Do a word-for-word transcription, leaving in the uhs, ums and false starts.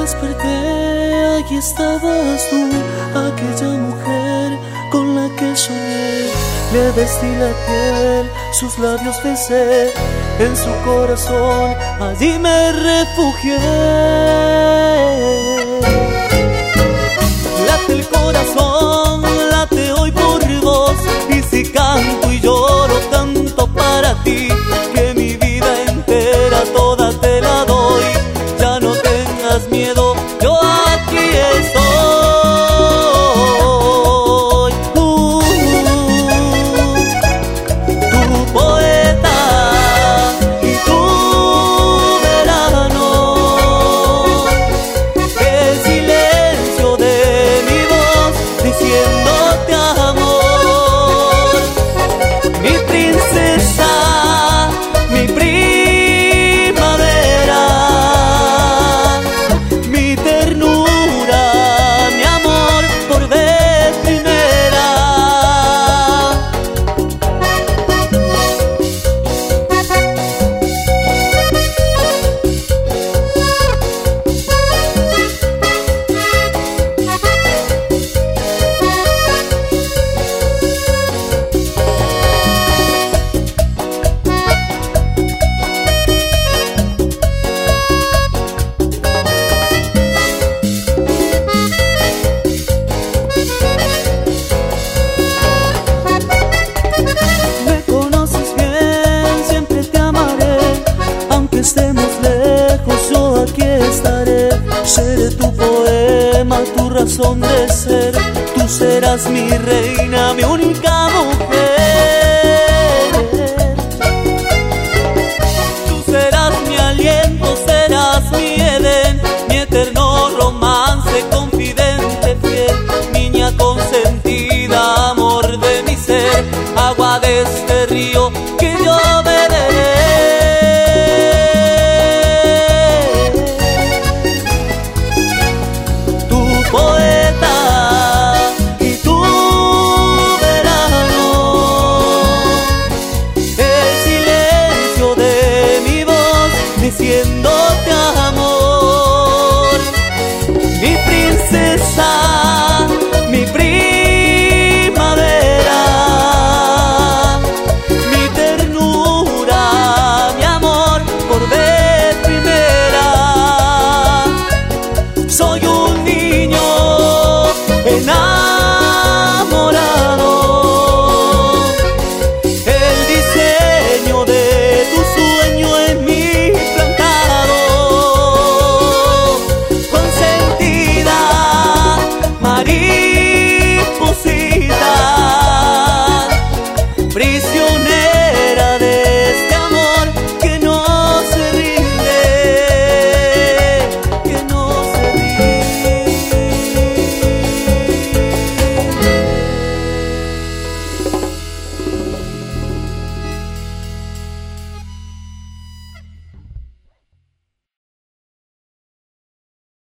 desperté, allí estabas tú, aquella mujer con la que soñé. Le vestí la piel, sus labios besé, en su corazón allí me refugié. Late el corazón, late hoy por vos, y si canto y lloro, canto para ti, que mi vida entera toda te la doy. Ya no tengas miedo, yo aquí estoy. Uh, tu poeta y tu verano, el silencio de mi voz diciéndote amor, mi princesa, mi primavera, mi ternura, mi amor por vez primera. Me conoces bien, siempre te amaré, aunque estemos lejos, yo aquí estaré. Seré tu poema, tu razón de ser, tú serás mi reina, mi única mujer.